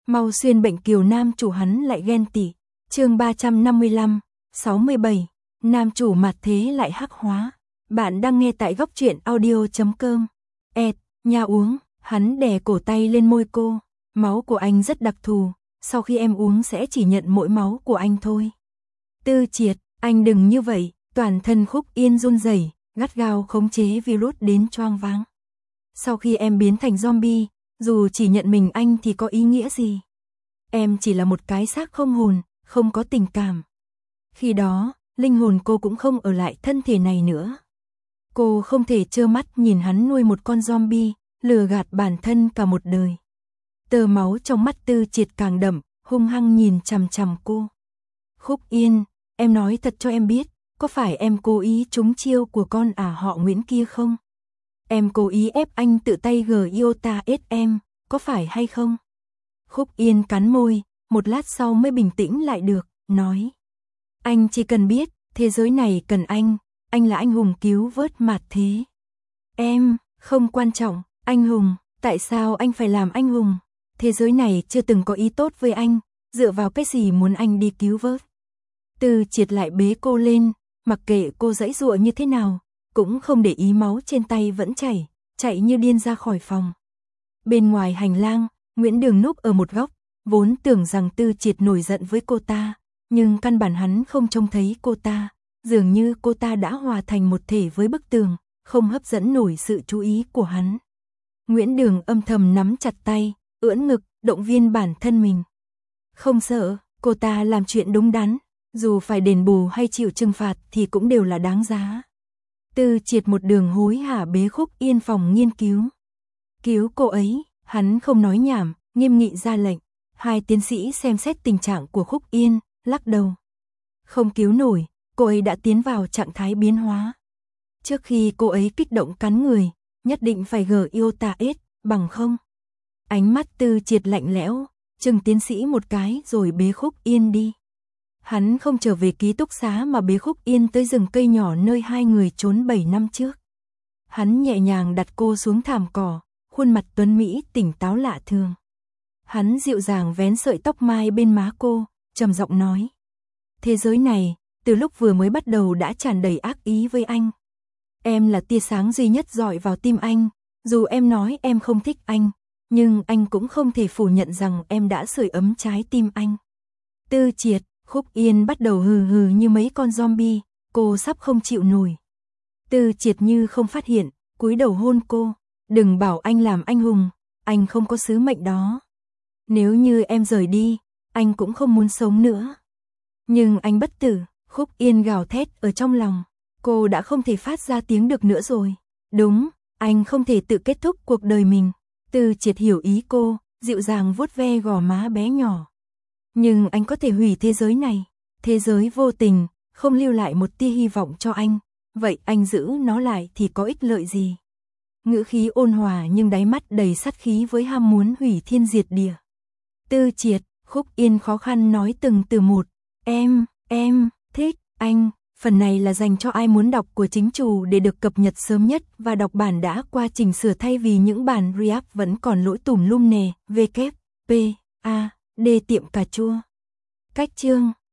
Mau xuyên bệnh kiều nam chủ hắn lại ghen tị. Chương 355, 67. Nam chủ mặt thế lại hắc hóa. Bạn đang nghe tại góc truyện audio.com. Nha uống, hắn đè cổ tay lên môi cô. Máu của anh rất đặc thù, sau khi em uống sẽ chỉ nhận mỗi máu của anh thôi. Tư Triệt, anh đừng như vậy, toàn thân Khúc Yên run rẩy, gắt gao khống chế virus đến choang váng. Sau khi em biến thành zombie, dù chỉ nhận mình anh thì có ý nghĩa gì? Em chỉ là một cái xác không hồn, không có tình cảm. Khi đó, linh hồn cô cũng không ở lại thân thể này nữa. Cô không thể trơ mắt nhìn hắn nuôi một con zombie, lừa gạt bản thân cả một đời. Tơ máu trong mắt Tư Triệt càng đậm, hung hăng nhìn chằm chằm cô. Khúc Yên, em nói thật cho em biết, có phải em cố ý trúng chiêu của con họ Nguyễn kia không? Em cố ý ép anh tự tay Iota em, có phải hay không? Khúc Yên cắn môi, một lát sau mới bình tĩnh lại được, nói. Anh chỉ cần biết, thế giới này cần anh là anh hùng cứu vớt mặt thế. Em, không quan trọng, anh hùng, tại sao anh phải làm anh hùng? Thế giới này chưa từng có ý tốt với anh, dựa vào cái gì muốn anh đi cứu vớt? Tư Triệt lại bế cô lên, mặc kệ cô giãy giụa như thế nào, cũng không để ý máu trên tay vẫn chảy, chạy như điên ra khỏi phòng. Bên ngoài hành lang, Nguyễn Đường núp ở một góc, vốn tưởng rằng Tư Triệt nổi giận với cô ta, nhưng căn bản hắn không trông thấy cô ta, dường như cô ta đã hòa thành một thể với bức tường, không hấp dẫn nổi sự chú ý của hắn. Nguyễn Đường âm thầm nắm chặt tay, ưỡn ngực, động viên bản thân mình. Không sợ, cô ta làm chuyện đúng đắn, dù phải đền bù hay chịu trừng phạt thì cũng đều là đáng giá. Tư Triệt một đường hối hả bế Khúc Yên phòng nghiên cứu. Cứu cô ấy, hắn không nói nhảm, nghiêm nghị ra lệnh. Hai tiến sĩ xem xét tình trạng của Khúc Yên, lắc đầu. Không cứu nổi, cô ấy đã tiến vào trạng thái biến hóa. Trước khi cô ấy kích động cắn người, nhất định phải Iota bằng không. Ánh mắt Tư Triệt lạnh lẽo, chừng tiến sĩ một cái rồi bế Khúc Yên đi. Hắn không trở về ký túc xá mà bế Khúc Yên tới rừng cây nhỏ nơi hai người trốn 7 năm trước. Hắn nhẹ nhàng đặt cô xuống thảm cỏ, khuôn mặt tuấn mỹ tỉnh táo lạ thường. Hắn dịu dàng vén sợi tóc mai bên má cô, trầm giọng nói. Thế giới này, từ lúc vừa mới bắt đầu đã tràn đầy ác ý với anh. Em là tia sáng duy nhất dọi vào tim anh, dù em nói em không thích anh, nhưng anh cũng không thể phủ nhận rằng em đã sưởi ấm trái tim anh. Tư Triệt, Khúc Yên bắt đầu hừ hừ như mấy con zombie, cô sắp không chịu nổi. Tư Triệt như không phát hiện, cúi đầu hôn cô. Đừng bảo anh làm anh hùng, anh không có sứ mệnh đó. Nếu như em rời đi, anh cũng không muốn sống nữa. Nhưng anh bất tử, Khúc Yên gào thét ở trong lòng. Cô đã không thể phát ra tiếng được nữa rồi. Đúng, anh không thể tự kết thúc cuộc đời mình. Tư Triệt hiểu ý cô, dịu dàng vuốt ve gò má bé nhỏ. Nhưng anh có thể hủy thế giới này. Thế giới vô tình, không lưu lại một tia hy vọng cho anh. Vậy anh giữ nó lại thì có ích lợi gì? Ngữ khí ôn hòa nhưng đáy mắt đầy sát khí với ham muốn hủy thiên diệt địa. Tư Triệt, Khúc Yên khó khăn nói từng từ một. Em thích anh. Phần này là dành cho ai muốn đọc của chính chủ để được cập nhật sớm nhất và đọc bản đã qua chỉnh sửa thay vì những bản React vẫn còn lỗi tùm lum nè. WP, A, D tiệm cà chua. Cách chương